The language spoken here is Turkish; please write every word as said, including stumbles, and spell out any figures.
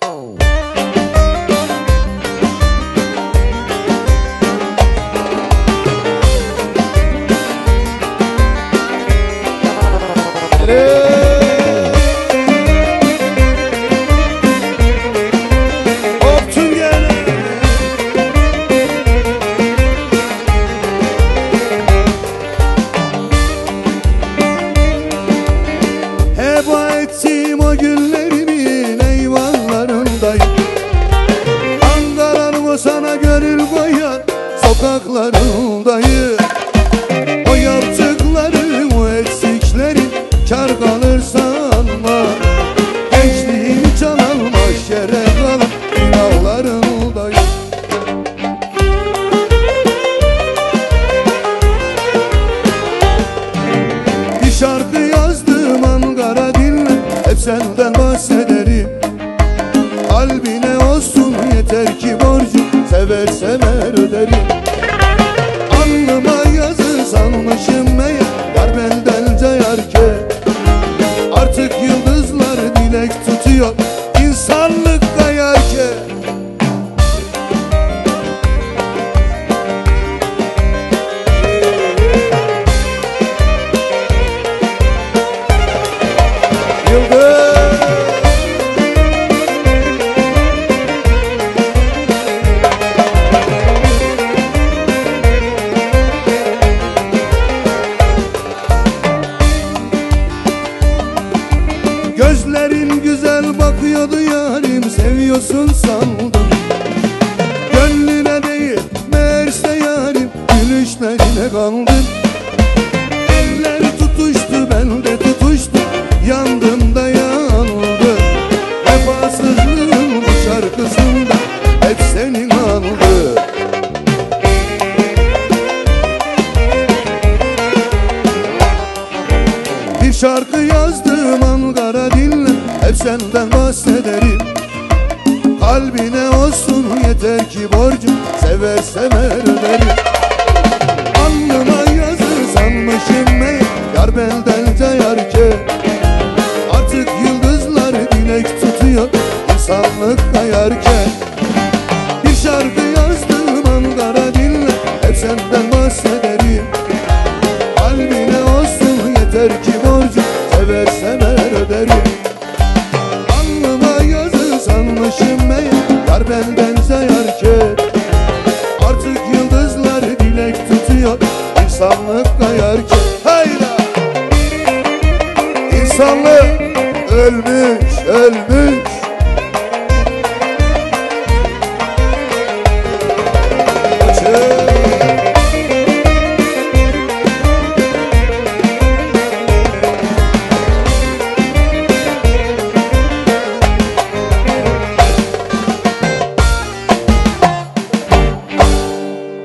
Heba ettim o günlerimin eyvanlarındayım. Ankara'nın o sana gönül koyan sokaklarındayım. O yaptıkların, o eksiklerin kar kalır sanma. Gençliğim can almaz, yere kalan günahlarındayım. Bir şarkı yazdım Ankara, dinle, hep senden bahsederim. Kalbine olsun yeter ki borcum, seversem her öderim. Alnıma yazı sanmışım meğer, yar benden cayarken. Artık yıldızlar dilek tutuyor, insanlık kayarken. Yıldız gözlerin güzel bakıyordu yarim, seviyorsun sandım. Gönlüne değil meğerse yarim, gülüşlerine kaldım. Elleri tutuştu, ben de tutuştum, yandım da yandım. Vefasızlığın bu şarkısında hep senin andı. Bir şarkı yazdım Ankara, dinle, hep senden bahsederim. Kalbine olsun yeter ki borcum, seversem her öderim. Alnıma yazı sanmışım meğer, yar benden cayarken. Artık yıldızlar dilek tutuyor, insanlık kayarken. Bir şarkı yazdım Ankara, dinle, hep senden bahsederim. Kalbine olsun yeter ki borcum, seversem her öderim. Alnıma yazı sanmışım meğer, yar benden